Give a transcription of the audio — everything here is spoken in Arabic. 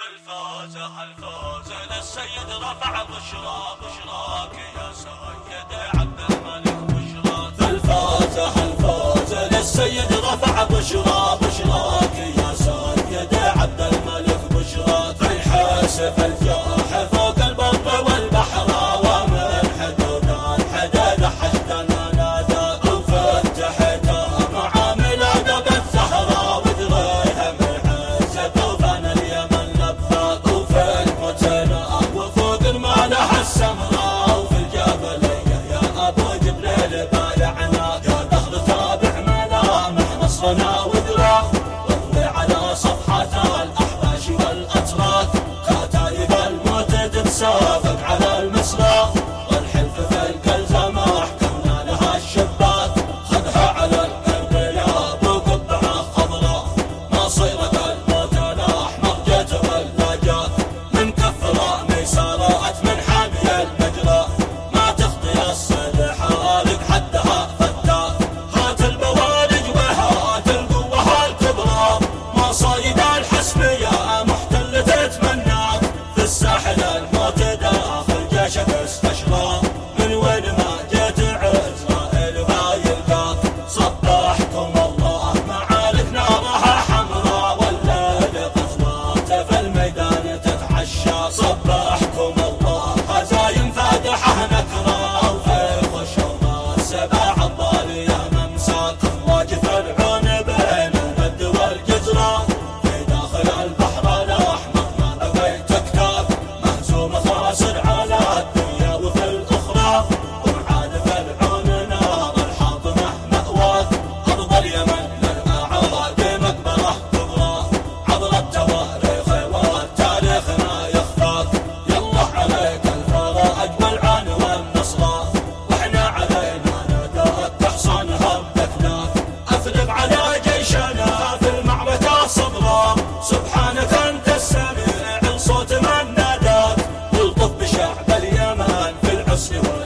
الفوز للسيد رفع بشراك يا سيد عبد الملك بشراك. الفوز للسيد رفع بشراك يا سيد عبد الملك بشراك. الحاسف الجاح فوق البر والبحر ومن حدود الحدد حشدنا ناداك. وفتحت معامل ادب الزهراء ودريها من عزب وفن اليمن لباك. وفي المتنى وفوق المالح السمراء وفي الجبلية يا ابو جبريل بايعناك. يا دخل تابع ملامح نصرنا ودراك واطوي على صفحات الاحباش والاتراك. كتايب الموت تتسابق على المسراح والحلف في القلزة محكمنا لها الشباك. خذها على القلب يا ابو قبعة خضراء ما صيرك الموت الاحمر جيت ولا جاك. من كف رامي سارات من حامي المجرى ما تخطي الصدح لك حدها فتاك. هات البوارج وهات القوة الكبرى ما صايد الحسبية محتل تتمناك. في الساحل الموت داخل جيشك استشراك. من وين ما جيت عزرائيل بايلقاك. صبحكم الله معالك نارها حمراء والليل غزوات في الميدان تتعشى. صبحكم الله خزاين فاتحه نكرة وفي خشوم السبع الضالية ممساك. امواج فرعون بين المد والجزرة في داخل البحر الاحمر ما لقيت كتاب. مهزوم خاسر على الدنيا وفي الاخرى ومعاد فرعون نار الحاطمة مأواك. ارض اليمن للاعادي مقبرة كبرى عبر التواريخ والتاريخ ما يخفاك. يالله عليك الفرج والعان والنصرة واحنا علينا نداك تحصن هبتناك. افرغ على جيشنا في المعركة صبرا سبحانك انت السميع الصوت من ناداك. والطف بشعب اليمن في العسر